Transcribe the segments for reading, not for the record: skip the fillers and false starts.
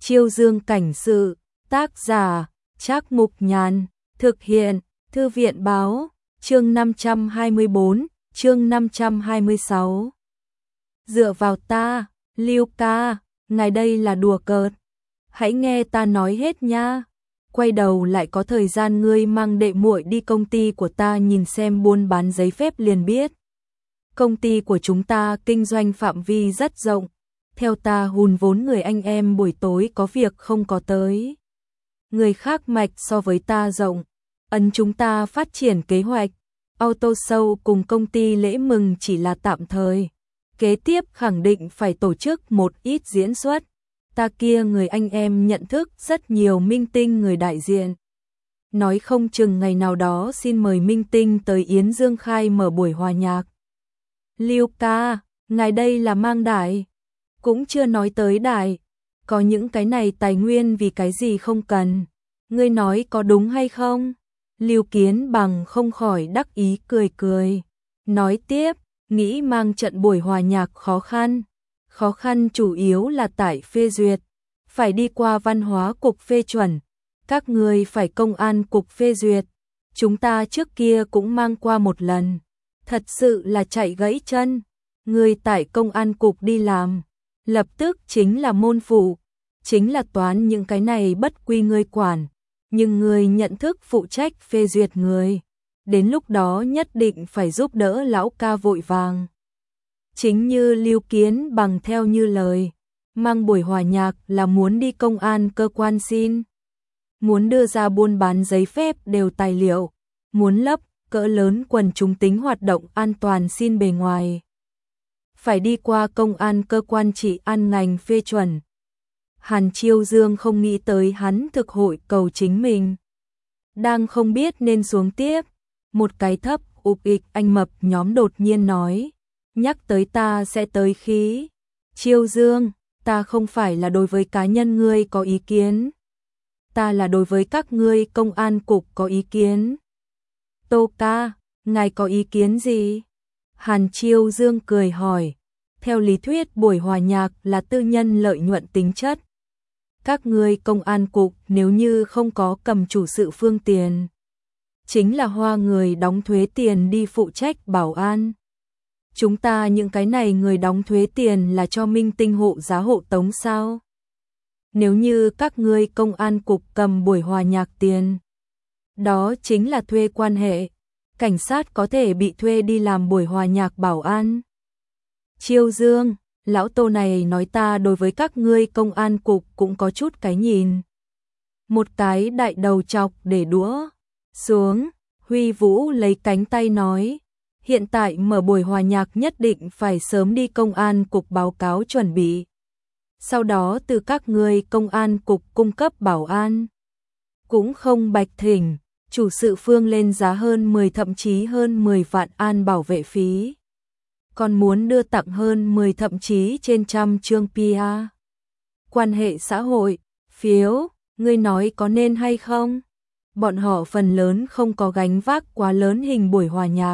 Chiêu Dương cảnh sự, tác giả, Trác Mục Nhàn, thực hiện, Thư viện báo, chương 524, chương 526. Dựa vào ta, Lưu ca, ngài đây là đùa cợt. Hãy nghe ta nói hết nha. Quay đầu lại có thời gian ngươi mang đệ muội đi công ty của ta nhìn xem buôn bán giấy phép liền biết. Công ty của chúng ta kinh doanh phạm vi rất rộng. Theo ta hùn vốn người anh em buổi tối có việc không có tới. Người khác mạch so với ta rộng. Ấn chúng ta phát triển kế hoạch. Auto show cùng công ty lễ mừng chỉ là tạm thời. Kế tiếp khẳng định phải tổ chức một ít diễn xuất. Ta kia người anh em nhận thức rất nhiều minh tinh người đại diện. Nói không chừng ngày nào đó xin mời minh tinh tới Yến Dương Khai mở buổi hòa nhạc. Lưu ca, ngài đây là mang đại. Cũng chưa nói tới đại. Có những cái này tài nguyên vì cái gì không cần. Ngươi nói có đúng hay không? Lưu Kiến Bằng không khỏi đắc ý cười cười. Nói tiếp, nghĩ mang trận buổi hòa nhạc khó khăn. Khó khăn chủ yếu là tại phê duyệt. Phải đi qua văn hóa cục phê chuẩn. Các người phải công an cục phê duyệt. Chúng ta trước kia cũng mang qua một lần. Thật sự là chạy gãy chân. Người tại công an cục đi làm. Lập tức chính là môn phụ. Chính là toán những cái này bất quy ngươi quản. Nhưng người nhận thức phụ trách phê duyệt người. Đến lúc đó nhất định phải giúp đỡ lão ca vội vàng. Chính như Lưu Kiến Bằng theo như lời. Mang buổi hòa nhạc là muốn đi công an cơ quan xin. Muốn đưa ra buôn bán giấy phép đều tài liệu. Muốn lấp cỡ lớn quần chúng tính hoạt động an toàn xin bề ngoài. Phải đi qua công an cơ quan trị an ngành phê chuẩn. Hàn Chiêu Dương không nghĩ tới hắn thực hội cầu chính mình. Đang không biết nên xuống tiếp. Một cái thấp ụp ịch anh mập nhóm đột nhiên nói. Nhắc tới ta sẽ tới khí. Chiêu Dương, ta không phải là đối với cá nhân ngươi có ý kiến. Ta là đối với các ngươi công an cục có ý kiến. Tô ca, ngài có ý kiến gì? Hàn Chiêu Dương cười hỏi. Theo lý thuyết buổi hòa nhạc là tư nhân lợi nhuận tính chất. Các ngươi công an cục nếu như không có cầm chủ sự phương tiền. Chính là hoa người đóng thuế tiền đi phụ trách bảo an. Chúng ta những cái này người đóng thuế tiền là cho minh tinh hộ giá hộ tống sao? Nếu như các ngươi công an cục cầm buổi hòa nhạc tiền. Đó chính là thuê quan hệ. Cảnh sát có thể bị thuê đi làm buổi hòa nhạc bảo an. Chiêu Dương, lão Tô này nói ta đối với các ngươi công an cục cũng có chút cái nhìn. Một cái đại đầu chọc để đũa xuống, Huy Vũ lấy cánh tay nói. Hiện tại mở buổi hòa nhạc nhất định phải sớm đi công an cục báo cáo chuẩn bị. Sau đó từ các ngươi công an cục cung cấp bảo an. Cũng không bạch thỉnh, chủ sự phương lên giá hơn 10 thậm chí hơn 10 vạn an bảo vệ phí. Còn muốn đưa tặng hơn 10 thậm chí trên trăm chương PR. Quan hệ xã hội, phiếu, ngươi nói có nên hay không? Bọn họ phần lớn không có gánh vác quá lớn hình buổi hòa nhạc.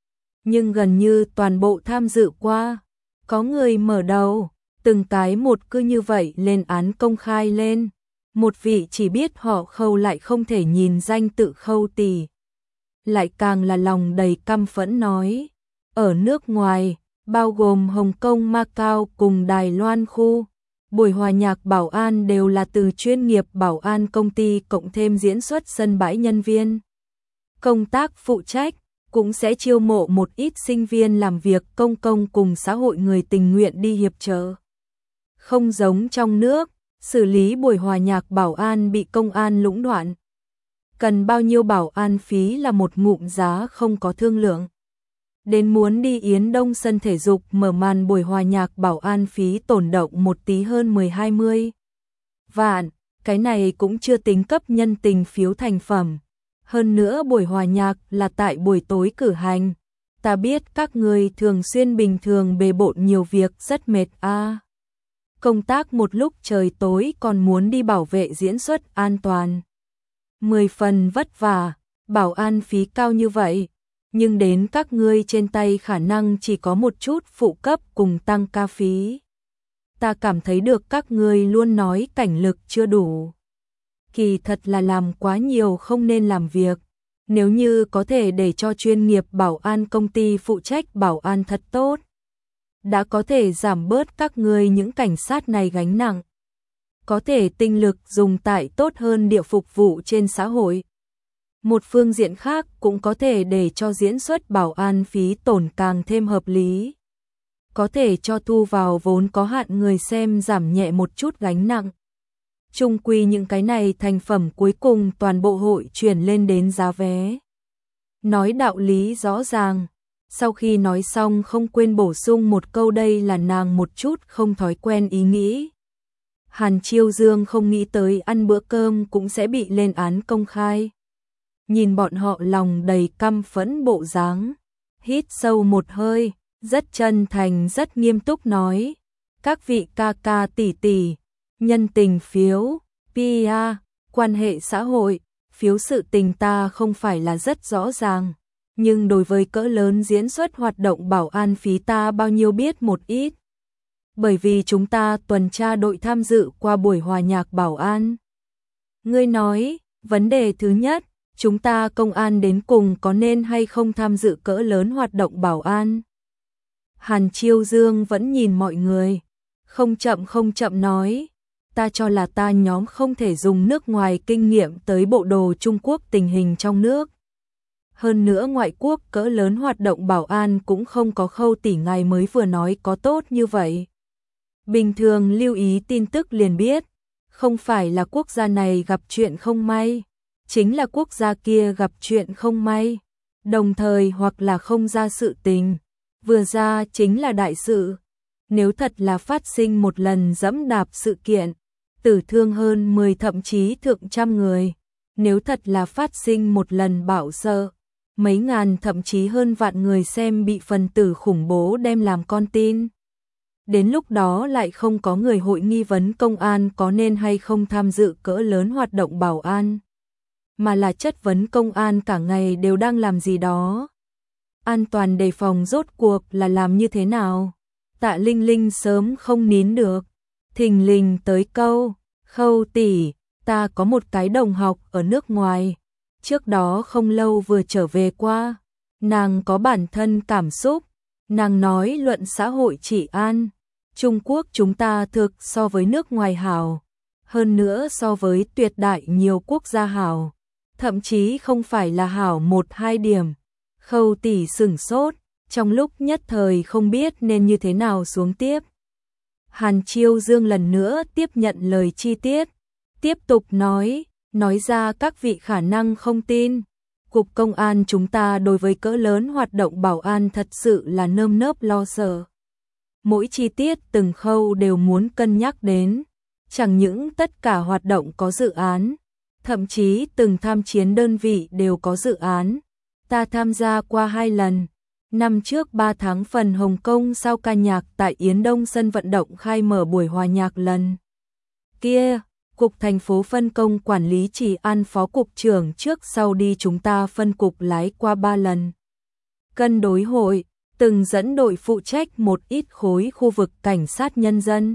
Nhưng gần như toàn bộ tham dự qua. Có người mở đầu, từng cái một cứ như vậy lên án công khai lên. Một vị chỉ biết họ Khâu lại không thể nhìn danh tự Khâu tỷ. Lại càng là lòng đầy căm phẫn nói. Ở nước ngoài, bao gồm Hồng Kông, Macau cùng Đài Loan khu, buổi hòa nhạc bảo an đều là từ chuyên nghiệp bảo an công ty cộng thêm diễn xuất sân bãi nhân viên. Công tác phụ trách, cũng sẽ chiêu mộ một ít sinh viên làm việc công công cùng xã hội người tình nguyện đi hiệp trợ. Không giống trong nước, xử lý buổi hòa nhạc bảo an bị công an lũng đoạn. Cần bao nhiêu bảo an phí là một ngụm giá không có thương lượng. Đến muốn đi Yến Đông sân thể dục mở màn buổi hòa nhạc bảo an phí tổn động một tí hơn 10-20 vạn, cái này cũng chưa tính cấp nhân tình phiếu thành phẩm. Hơn nữa buổi hòa nhạc là tại buổi tối cử hành. Ta biết các người thường xuyên bình thường bề bộn nhiều việc rất mệt a. Công tác một lúc trời tối còn muốn đi bảo vệ diễn xuất an toàn. 10 phần vất vả, bảo an phí cao như vậy. Nhưng đến các ngươi trên tay khả năng chỉ có một chút phụ cấp cùng tăng ca phí. ta cảm thấy được các ngươi luôn nói cảnh lực chưa đủ. Kỳ thật là làm quá nhiều không nên làm việc. Nếu như có thể để cho chuyên nghiệp bảo an công ty phụ trách bảo an thật tốt, đã có thể giảm bớt các ngươi những cảnh sát này gánh nặng. Có thể tinh lực dùng tại tốt hơn địa phục vụ trên xã hội. Một phương diện khác cũng có thể để cho diễn xuất bảo an phí tổn càng thêm hợp lý. Có thể cho thu vào vốn có hạn người xem giảm nhẹ một chút gánh nặng. Chung quy những cái này thành phẩm cuối cùng toàn bộ hội chuyển lên đến giá vé. Nói đạo lý rõ ràng. Sau khi nói xong không quên bổ sung một câu, đây là nàng một chút không thói quen ý nghĩ. Hàn Chiêu Dương không nghĩ tới ăn bữa cơm cũng sẽ bị lên án công khai. Nhìn bọn họ lòng đầy căm phẫn bộ dáng, hít sâu một hơi, rất chân thành rất nghiêm túc nói: các vị ca ca tỷ tỷ, nhân tình phiếu, PR, quan hệ xã hội, phiếu sự tình ta không phải là rất rõ ràng, nhưng đối với cỡ lớn diễn xuất hoạt động bảo an phí ta bao nhiêu biết một ít. Bởi vì chúng ta tuần tra đội tham dự qua buổi hòa nhạc bảo an. Ngươi nói, vấn đề thứ nhất, chúng ta công an đến cùng có nên hay không tham dự cỡ lớn hoạt động bảo an? Hàn Chiêu Dương vẫn nhìn mọi người, không chậm nói, ta cho là ta nhóm không thể dùng nước ngoài kinh nghiệm tới bộ đồ Trung Quốc tình hình trong nước. Hơn nữa ngoại quốc cỡ lớn hoạt động bảo an cũng không có khâu tỷ ngài mới vừa nói có tốt như vậy. Bình thường lưu ý tin tức liền biết, không phải là quốc gia này gặp chuyện không may, chính là quốc gia kia gặp chuyện không may, đồng thời hoặc là không ra sự tình, vừa ra chính là đại sự. Nếu thật là phát sinh một lần dẫm đạp sự kiện, tử thương hơn 10 thậm chí thượng trăm người, nếu thật là phát sinh một lần bạo sợ, mấy ngàn thậm chí hơn vạn người xem bị phần tử khủng bố đem làm con tin. Đến lúc đó lại không có người hội nghi vấn công an có nên hay không tham dự cỡ lớn hoạt động bảo an, mà là chất vấn công an cả ngày đều đang làm gì đó. An toàn đề phòng rốt cuộc là làm như thế nào? Tạ Linh Linh sớm không nín được, thình lình tới câu, Khâu tỷ, ta có một cái đồng học ở nước ngoài, trước đó không lâu vừa trở về qua, nàng có bản thân cảm xúc, nàng nói luận xã hội trị an, Trung Quốc chúng ta thực so với nước ngoài hảo, hơn nữa so với tuyệt đại nhiều quốc gia hảo, thậm chí không phải là hảo 1-2 điểm. Khâu tỷ sửng sốt, trong lúc nhất thời không biết nên như thế nào xuống tiếp. Hàn Chiêu Dương lần nữa tiếp nhận lời chi tiết, tiếp tục nói ra các vị khả năng không tin. Cục công an chúng ta đối với cỡ lớn hoạt động bảo an thật sự là nơm nớp lo sợ. Mỗi chi tiết từng khâu đều muốn cân nhắc đến, chẳng những tất cả hoạt động có dự án, thậm chí từng tham chiến đơn vị đều có dự án. Ta tham gia qua 2 lần. Năm trước 3 tháng phần Hồng Kông sau ca nhạc tại Yến Đông sân vận động khai mở buổi hòa nhạc lần kia, cục thành phố phân công quản lý chỉ an phó cục trưởng trước sau đi chúng ta phân cục lái qua 3 lần. Cân đối hội, từng dẫn đội phụ trách một ít khối khu vực cảnh sát nhân dân.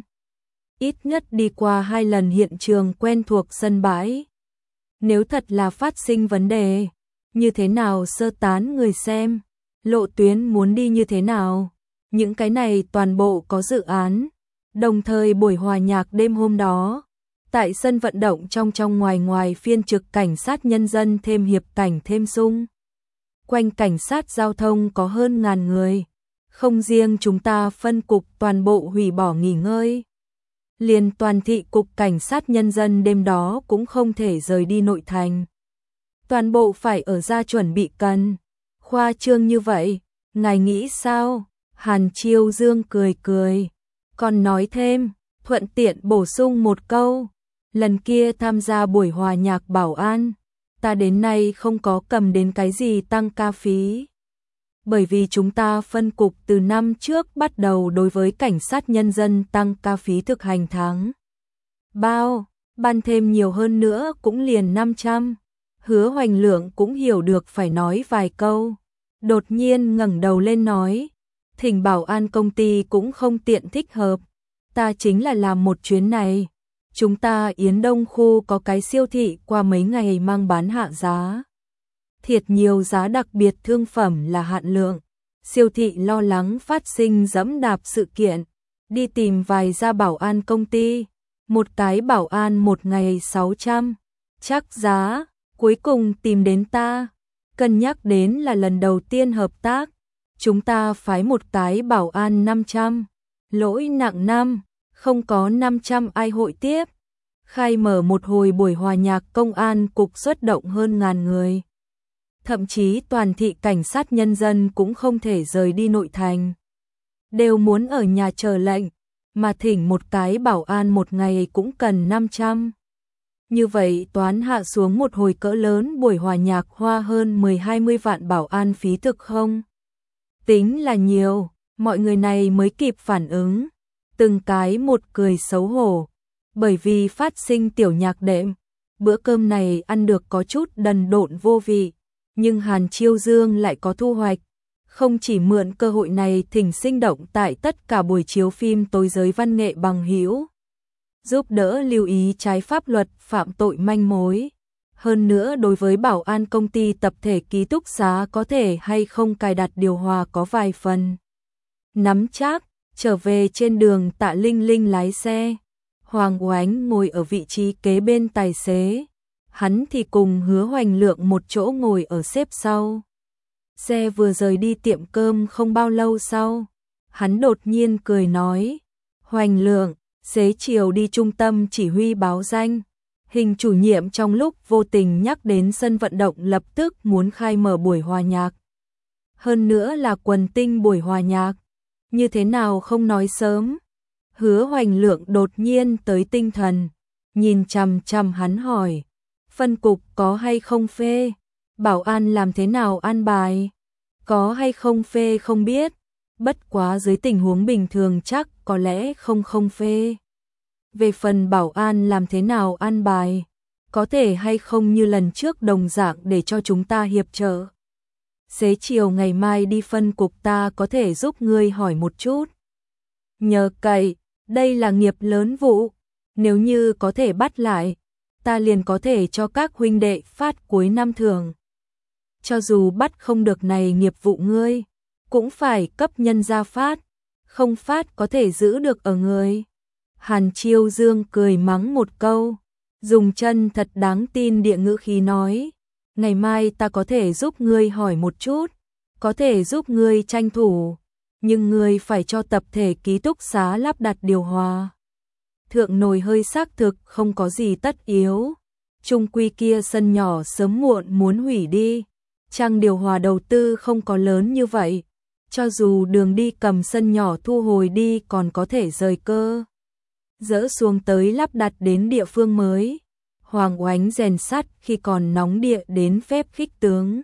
Ít nhất đi qua 2 lần hiện trường quen thuộc sân bãi. Nếu thật là phát sinh vấn đề, như thế nào sơ tán người xem, lộ tuyến muốn đi như thế nào, những cái này toàn bộ có dự án. Đồng thời buổi hòa nhạc đêm hôm đó, tại sân vận động trong ngoài phiên trực cảnh sát nhân dân thêm hiệp cảnh thêm sung. Quanh cảnh sát giao thông có hơn 1000 người, không riêng chúng ta phân cục toàn bộ hủy bỏ nghỉ ngơi. Liền toàn thị cục cảnh sát nhân dân đêm đó cũng không thể rời đi nội thành. Toàn bộ phải ở ra chuẩn bị cần. Khoa trương như vậy, ngài nghĩ sao? Hàn Chiêu Dương cười, còn nói thêm, thuận tiện bổ sung một câu, lần kia tham gia buổi hòa nhạc bảo an, ta đến nay không có cầm đến cái gì tăng ca phí. Bởi vì chúng ta phân cục từ năm trước bắt đầu đối với cảnh sát nhân dân tăng ca phí thực hành tháng bao, ban thêm nhiều hơn nữa cũng liền 500. Hứa Hoành Lượng cũng hiểu được phải nói vài câu, đột nhiên ngẩng đầu lên nói, thỉnh bảo an công ty cũng không tiện thích hợp, ta chính là làm một chuyến này. Chúng ta Yến Đông khu có cái siêu thị qua mấy ngày mang bán hạ giá. Thiệt nhiều giá đặc biệt thương phẩm là hạn lượng. Siêu thị lo lắng phát sinh dẫm đạp sự kiện. Đi tìm vài gia bảo an công ty. Một cái bảo an một ngày 600. Chắc giá, cuối cùng tìm đến ta. Cân nhắc đến là lần đầu tiên hợp tác. Chúng ta phái một cái bảo an 500. Lỗi nặng 5, không có 500 ai hội tiếp. Khai mở một hồi buổi hòa nhạc công an cục xuất động hơn 1000 người. Thậm chí toàn thị cảnh sát nhân dân cũng không thể rời đi nội thành. Đều muốn ở nhà chờ lệnh, mà thỉnh một cái bảo an một ngày cũng cần 500. Như vậy toán hạ xuống một hồi cỡ lớn buổi hòa nhạc hoa hơn 10-20 vạn bảo an phí thực không? Tính là nhiều, mọi người này mới kịp phản ứng. Từng cái một cười xấu hổ, bởi vì phát sinh tiểu nhạc đệm. Bữa cơm này ăn được có chút đần độn vô vị, nhưng Hàn Chiêu Dương lại có thu hoạch. Không chỉ mượn cơ hội này thỉnh sinh động tại tất cả buổi chiếu phim tối giới văn nghệ bằng hữu, giúp đỡ lưu ý trái pháp luật phạm tội manh mối. Hơn nữa đối với bảo an công ty tập thể ký túc xá có thể hay không cài đặt điều hòa có vài phần nắm chắc. Trở về trên đường Tạ Linh Linh lái xe, Hoàng Oánh ngồi ở vị trí kế bên tài xế, hắn thì cùng Hứa Hoành Lượng một chỗ ngồi ở xếp sau. Xe vừa rời đi tiệm cơm không bao lâu sau, hắn đột nhiên cười nói, Hoành Lượng, xế chiều đi trung tâm chỉ huy báo danh. Hình chủ nhiệm trong lúc vô tình nhắc đến sân vận động lập tức muốn khai mở buổi hòa nhạc. Hơn nữa là quần tinh buổi hòa nhạc. Như thế nào không nói sớm? Hứa Hoành Lượng đột nhiên tới tinh thần, nhìn chằm chằm hắn hỏi, phân cục có hay không phê? Bảo an làm thế nào an bài? Có hay không phê không biết, bất quá dưới tình huống bình thường chắc có lẽ không phê. Về phần bảo an làm thế nào an bài, có thể hay không như lần trước đồng dạng để cho chúng ta hiệp trợ. Xế chiều ngày mai đi phân cục ta có thể giúp ngươi hỏi một chút. Nhờ cậy, đây là nghiệp lớn vụ, nếu như có thể bắt lại, ta liền có thể cho các huynh đệ phát cuối năm thưởng. Cho dù bắt không được này nghiệp vụ ngươi, cũng phải cấp nhân ra phát, không phát có thể giữ được ở người. Hàn Chiêu Dương cười mắng một câu, dùng chân thật đáng tin địa ngữ khí nói, ngày mai ta có thể giúp ngươi hỏi một chút, có thể giúp ngươi tranh thủ, nhưng ngươi phải cho tập thể ký túc xá lắp đặt điều hòa. Thượng nồi hơi xác thực không có gì tất yếu, chung quy kia sân nhỏ sớm muộn muốn hủy đi, trang điều hòa đầu tư không có lớn như vậy, cho dù đường đi cầm sân nhỏ thu hồi đi còn có thể rời cơ. Dỡ xuống tới lắp đặt đến địa phương mới. Hoàng Oánh rèn sắt khi còn nóng địa đến phép khích tướng.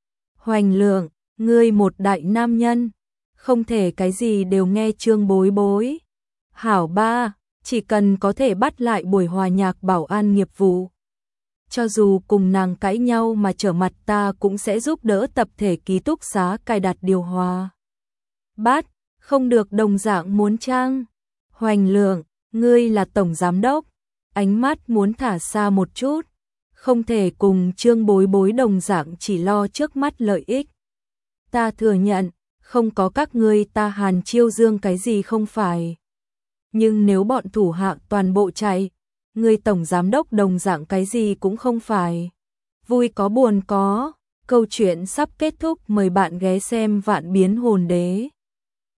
Hoành Lượng, ngươi một đại nam nhân, không thể cái gì đều nghe Trương Bối Bối. Hảo ba, chỉ cần có thể bắt lại buổi hòa nhạc bảo an nghiệp vụ. Cho dù cùng nàng cãi nhau mà trở mặt ta cũng sẽ giúp đỡ tập thể ký túc xá cài đặt điều hòa. Bắt, không được đồng dạng muốn trang. Hoành Lượng, ngươi là tổng giám đốc, ánh mắt muốn thả xa một chút, không thể cùng Trương Bối Bối đồng dạng chỉ lo trước mắt lợi ích. Ta thừa nhận, không có các ngươi ta Hàn Chiêu Dương cái gì không phải. Nhưng nếu bọn thủ hạ toàn bộ chạy, ngươi tổng giám đốc đồng dạng cái gì cũng không phải. Vui có buồn có, câu chuyện sắp kết thúc, mời bạn ghé xem Vạn Biến Hồn Đế.